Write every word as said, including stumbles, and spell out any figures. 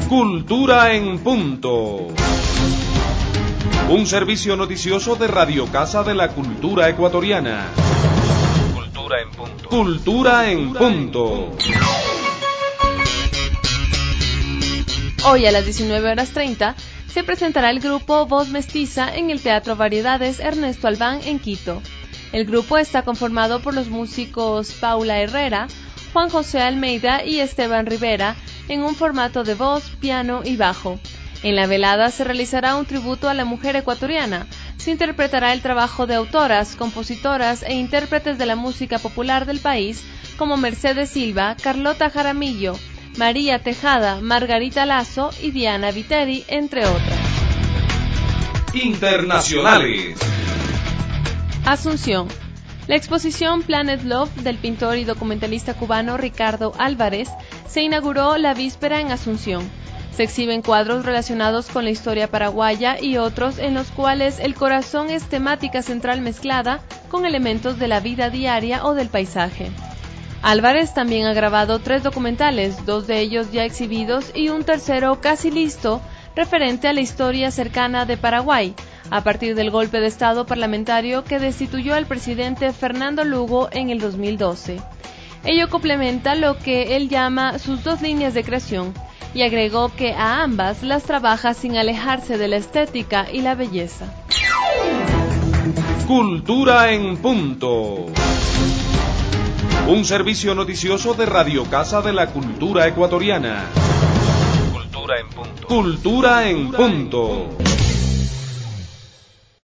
Cultura en Punto. Un servicio noticioso de Radio Casa de la Cultura Ecuatoriana. Cultura en Punto. Cultura en Punto. Hoy a las diecinueve horas treinta se presentará el grupo Voz Mestiza en el Teatro Variedades Ernesto Albán en Quito. El grupo está conformado por los músicos Paula Herrera, Juan José Almeida y Esteban Rivera en un formato de voz, piano y bajo. En la velada se realizará un tributo a la mujer ecuatoriana. Se interpretará el trabajo de autoras, compositoras e intérpretes de la música popular del país como Mercedes Silva, Carlota Jaramillo, María Tejada, Margarita Lazo y Diana Viteri, entre otras. Internacionales. Asunción. La exposición Planet Love del pintor y documentalista cubano Ricardo Álvarez se inauguró la víspera en Asunción. Se exhiben cuadros relacionados con la historia paraguaya y otros en los cuales el corazón es temática central mezclada con elementos de la vida diaria o del paisaje. Álvarez también ha grabado tres documentales, dos de ellos ya exhibidos y un tercero casi listo, referente a la historia cercana de Paraguay, a partir del golpe de Estado parlamentario que destituyó al presidente Fernando Lugo en el dos mil doce. Ello complementa lo que él llama sus dos líneas de creación, y agregó que a ambas las trabaja sin alejarse de la estética y la belleza. Cultura en Punto. Un servicio noticioso de Radio Casa de la Cultura Ecuatoriana. Cultura en Punto. Cultura en Punto.